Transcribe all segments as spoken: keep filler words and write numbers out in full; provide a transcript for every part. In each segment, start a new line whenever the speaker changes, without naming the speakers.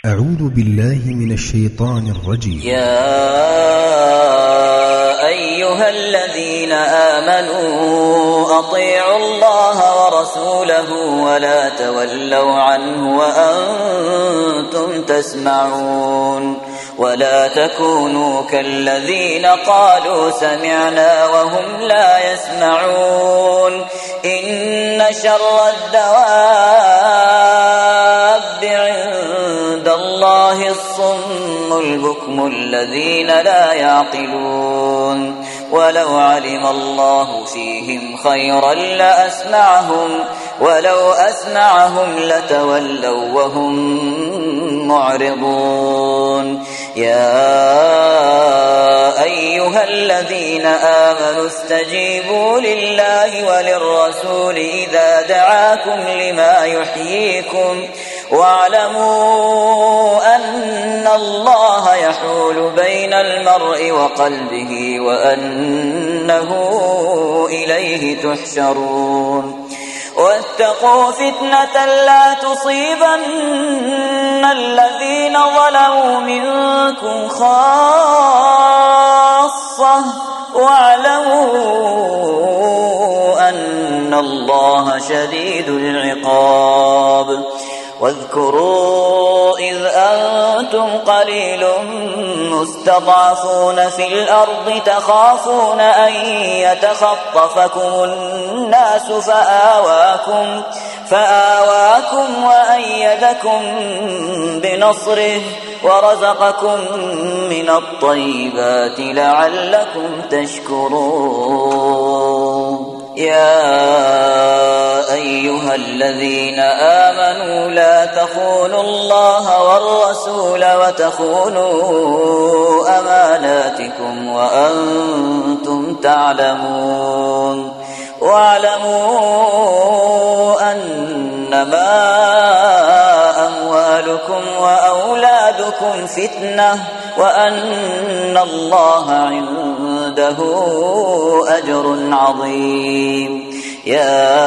أعوذ بالله من الشيطان الرجيم.
يا أيها الذين آمنوا أطيعوا الله ورسوله ولا تولوا عنه وأنتم تسمعون ولا تكونوا كالذين قالوا سمعنا وهم لا يسمعون إن شر الدواب عند الله الصم البكم الذين لا يعقلون ولو علم الله فيهم خيرا لأسمعهم ولو أسمعهم لتولوا وهم معرضون يا أيها الذين آمنوا استجيبوا لله وللرسول إذا دعاكم لما يحييكم واعلموا أن الله يحول بين المرء وقلبه وأنه إليه تحشرون واتقوا فتنة لا تصيبن الذين ظلموا منكم خاصة واعلموا أن الله شديد العقاب واذكروا إذ أنتم قليل مستضعفون في الأرض تخافون أن يتخطفكم الناس فآواكم, فآواكم وأيدكم بنصره ورزقكم من الطيبات لعلكم تشكرون يا أيها الذين آمنوا لا تخونوا الله والرسول وتخونوا أماناتكم وأنتم تعلمون واعلموا أنما أموالكم وأولادكم فتنة وأن الله عنده أجر عظيم يا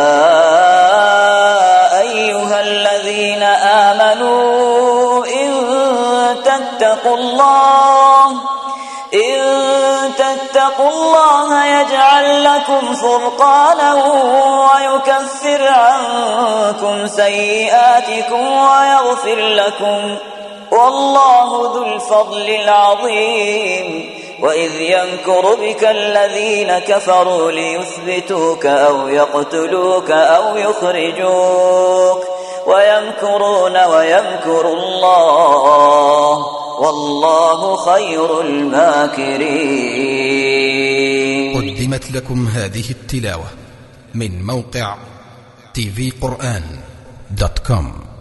أيها الذين آمنوا إن تتقوا الله إن تتقوا الله يجعل لكم فرقانا ويكفر عنكم سيئاتكم ويغفر لكم والله ذو الفضل العظيم وإذ يمكر بك الذين كفروا ليثبتوك أو يقتلوك أو يخرجوك ويمكرون ويمكر الله والله خير الماكرين.
قدمت لكم هذه التلاوة من موقع تي في قرآن دوت كوم.